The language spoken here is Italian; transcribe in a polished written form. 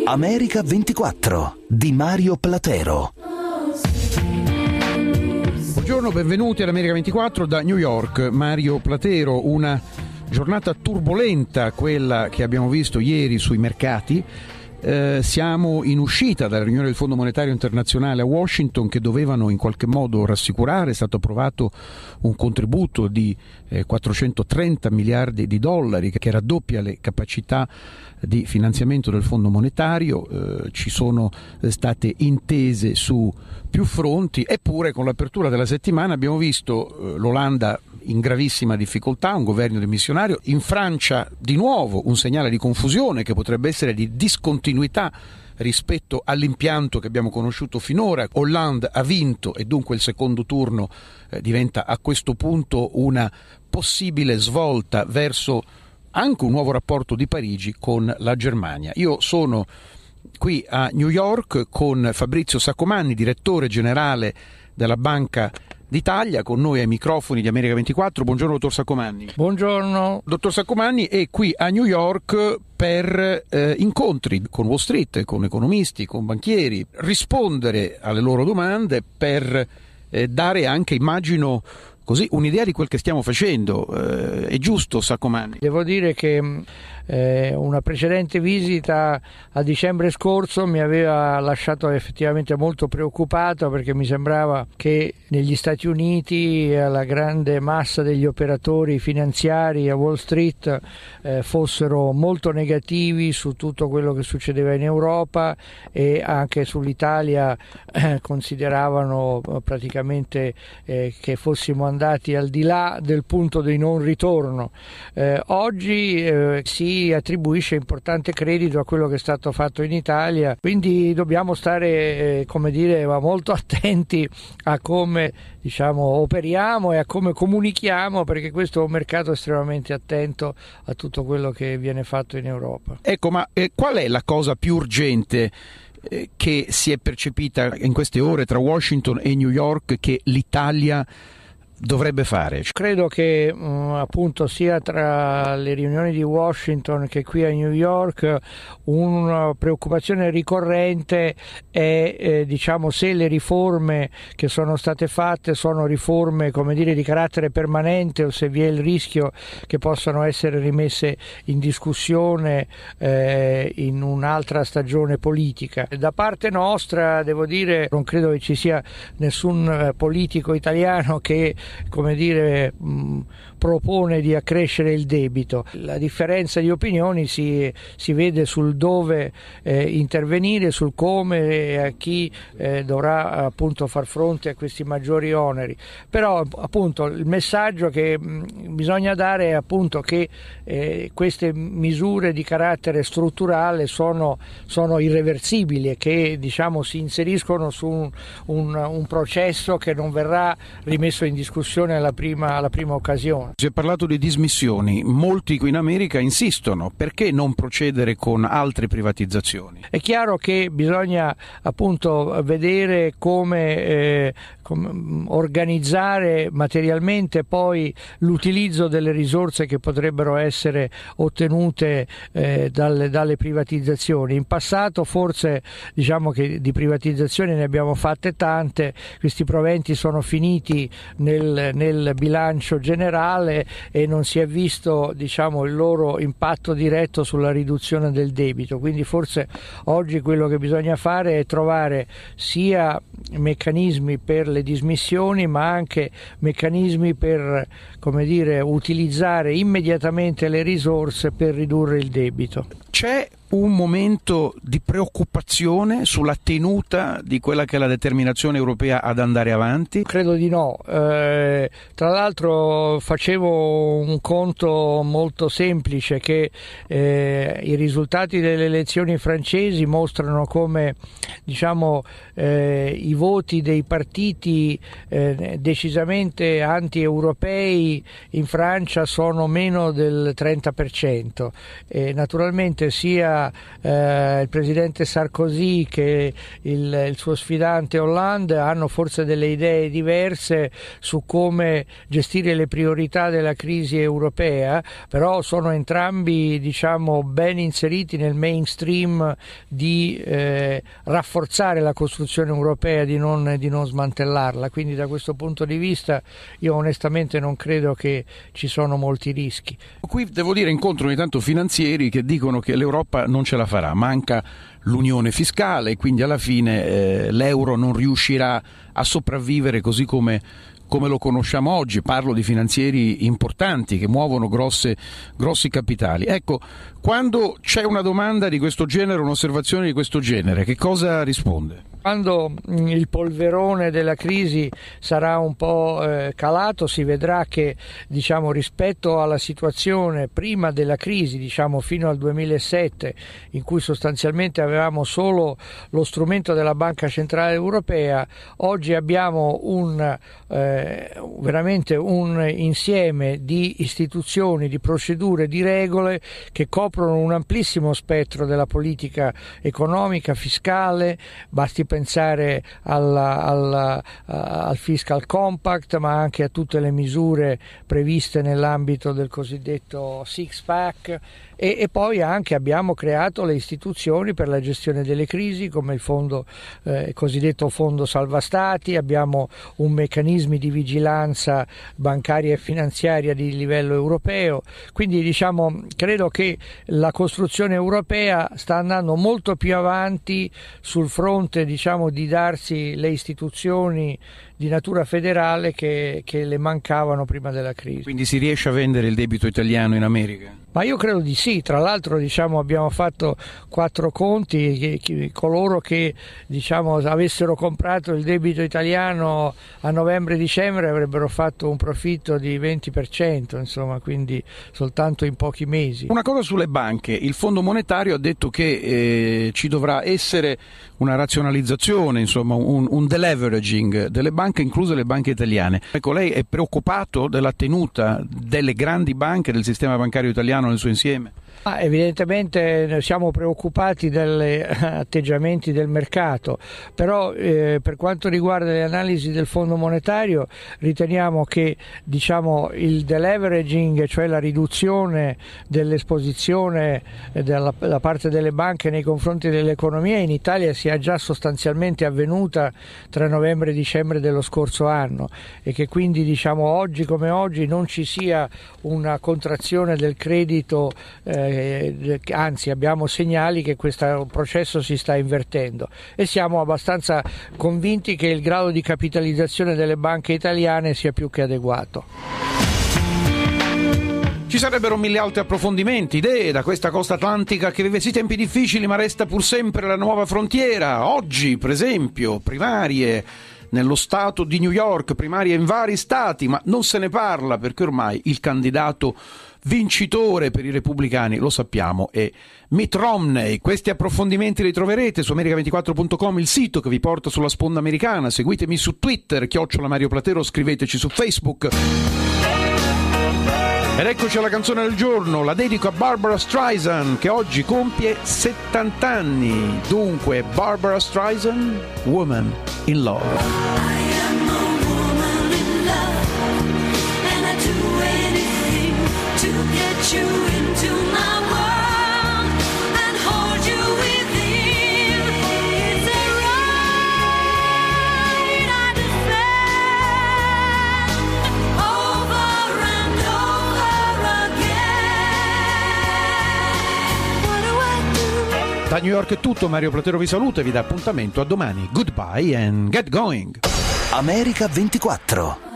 America 24 di Mario Platero. Buongiorno, benvenuti all'America 24 da New York. Mario Platero. Una giornata turbolenta quella che abbiamo visto ieri sui mercati. Siamo in uscita dalla riunione del Fondo Monetario Internazionale a Washington, che dovevano in qualche modo rassicurare. È stato approvato un contributo di 430 miliardi di dollari che raddoppia le capacità di finanziamento del Fondo Monetario. Ci sono state intese su più fronti, eppure con l'apertura della settimana abbiamo visto l'Olanda in gravissima difficoltà, un governo dimissionario. In Francia di nuovo un segnale di confusione che potrebbe essere di discontinuità rispetto all'impianto che abbiamo conosciuto finora. Hollande ha vinto e dunque il secondo turno diventa a questo punto una possibile svolta verso anche un nuovo rapporto di Parigi con la Germania. Io sono qui a New York con Fabrizio Saccomanni, direttore generale della Banca d'Italia, con noi ai microfoni di America 24. Buongiorno dottor Saccomanni. Buongiorno. Dottor Saccomanni è qui a New York per incontri con Wall Street, con economisti, con banchieri, rispondere alle loro domande per dare anche, immagino, così un'idea di quel che stiamo facendo. È giusto, Saccomanni? Devo dire che una precedente visita a dicembre scorso mi aveva lasciato effettivamente molto preoccupato, perché mi sembrava che negli Stati Uniti la grande massa degli operatori finanziari a Wall Street fossero molto negativi su tutto quello che succedeva in Europa, e anche sull'Italia consideravano praticamente che fossimo andati al di là del punto di non ritorno. Oggi si attribuisce importante credito a quello che è stato fatto in Italia, quindi dobbiamo stare molto attenti a come operiamo e a come comunichiamo, perché questo è un mercato estremamente attento a tutto quello che viene fatto in Europa. Ecco, ma qual è la cosa più urgente che si è percepita in queste ore tra Washington e New York che l'Italia dovrebbe fare? Credo che appunto sia tra le riunioni di Washington che qui a New York una preoccupazione ricorrente è se le riforme che sono state fatte sono riforme di carattere permanente, o se vi è il rischio che possano essere rimesse in discussione in un'altra stagione politica. Da parte nostra, devo dire, non credo che ci sia nessun politico italiano che propone di accrescere il debito. La differenza di opinioni si vede sul dove intervenire, sul come e a chi dovrà appunto far fronte a questi maggiori oneri. Però appunto il messaggio che bisogna dare è appunto che queste misure di carattere strutturale sono irreversibili e che si inseriscono su un processo che non verrà rimesso in discussione alla prima occasione. Si è parlato di dismissioni, molti qui in America insistono: perché non procedere con altre privatizzazioni? È chiaro che bisogna appunto vedere come organizzare materialmente poi l'utilizzo delle risorse che potrebbero essere ottenute dalle privatizzazioni. In passato forse che di privatizzazioni ne abbiamo fatte tante, questi proventi sono finiti nel bilancio generale e non si è visto il loro impatto diretto sulla riduzione del debito. Quindi forse oggi quello che bisogna fare è trovare sia meccanismi per le dismissioni, ma anche meccanismi per utilizzare immediatamente le risorse per ridurre il debito. C'è un momento di preoccupazione sulla tenuta di quella che è la determinazione europea ad andare avanti? Credo di no. Tra l'altro facevo un conto molto semplice, che i risultati delle elezioni francesi mostrano come i voti dei partiti decisamente anti-europei in Francia sono meno del 30%. Naturalmente sia sia il presidente Sarkozy che il suo sfidante Hollande hanno forse delle idee diverse su come gestire le priorità della crisi europea, però sono entrambi, diciamo, ben inseriti nel mainstream di rafforzare la costruzione europea, di non smantellarla. Quindi da questo punto di vista io onestamente non credo che ci sono molti rischi. Qui devo dire incontro ogni tanto finanzieri che dicono che l'Europa non ce la farà, manca l'unione fiscale e quindi alla fine l'euro non riuscirà a sopravvivere così come lo conosciamo oggi. Parlo di finanzieri importanti che muovono grossi capitali. Ecco, quando c'è una domanda di questo genere, un'osservazione di questo genere, che cosa risponde? Quando il polverone della crisi sarà un po' calato, si vedrà che, diciamo, rispetto alla situazione prima della crisi, diciamo fino al 2007, in cui sostanzialmente avevamo solo lo strumento della Banca Centrale Europea, oggi abbiamo veramente un insieme di istituzioni, di procedure, di regole che coprono un amplissimo spettro della politica economica, fiscale. Basti pensare al Fiscal Compact, ma anche a tutte le misure previste nell'ambito del cosiddetto Six Pack, e poi anche abbiamo creato le istituzioni per la gestione delle crisi, come il cosiddetto Fondo Salva Stati. Abbiamo un meccanismi di vigilanza bancaria e finanziaria di livello europeo. Quindi, diciamo, credo che la costruzione europea sta andando molto più avanti sul fronte, diciamo, di darsi le istituzioni di natura federale che le mancavano prima della crisi. Quindi si riesce a vendere il debito italiano in America? Ma io credo di sì. Tra l'altro, diciamo, abbiamo fatto 4 conti, coloro che, diciamo, avessero comprato il debito italiano a novembre-dicembre avrebbero fatto un profitto di 20%, insomma, quindi soltanto in pochi mesi. Una cosa sulle banche: il Fondo Monetario ha detto che ci dovrà essere una razionalizzazione, insomma un deleveraging delle banche, incluse le banche italiane. Ecco, lei è preoccupato della tenuta delle grandi banche, del sistema bancario italiano nel suo insieme? Evidentemente siamo preoccupati dagli atteggiamenti del mercato, però per quanto riguarda le analisi del Fondo Monetario riteniamo che, diciamo, il deleveraging, cioè la riduzione dell'esposizione da parte delle banche nei confronti dell'economia, in Italia sia già sostanzialmente avvenuta tra novembre e dicembre dello scorso anno, e che quindi, diciamo, oggi come oggi non ci sia una contrazione del credito, anzi abbiamo segnali che questo processo si sta invertendo, e siamo abbastanza convinti che il grado di capitalizzazione delle banche italiane sia più che adeguato. Ci sarebbero 1000 altri approfondimenti, idee da questa costa atlantica che vive sì tempi difficili ma resta pur sempre la nuova frontiera. Oggi, per esempio, primarie nello stato di New York, primarie in vari stati, ma non se ne parla perché ormai il candidato vincitore per i repubblicani, lo sappiamo, è Mitt Romney. Questi approfondimenti li troverete su America24.com, il sito che vi porta sulla sponda americana. Seguitemi su Twitter, @Mario Platero, scriveteci su Facebook. Ed eccoci alla canzone del giorno, la dedico a Barbra Streisand, che oggi compie 70 anni. Dunque, Barbra Streisand, Woman in Love. You into my world and hold you within. It's a right I defend over and over again. What do I do? Da New York è tutto, Mario Platero vi saluta e vi dà appuntamento a domani. Goodbye and get going. America 24.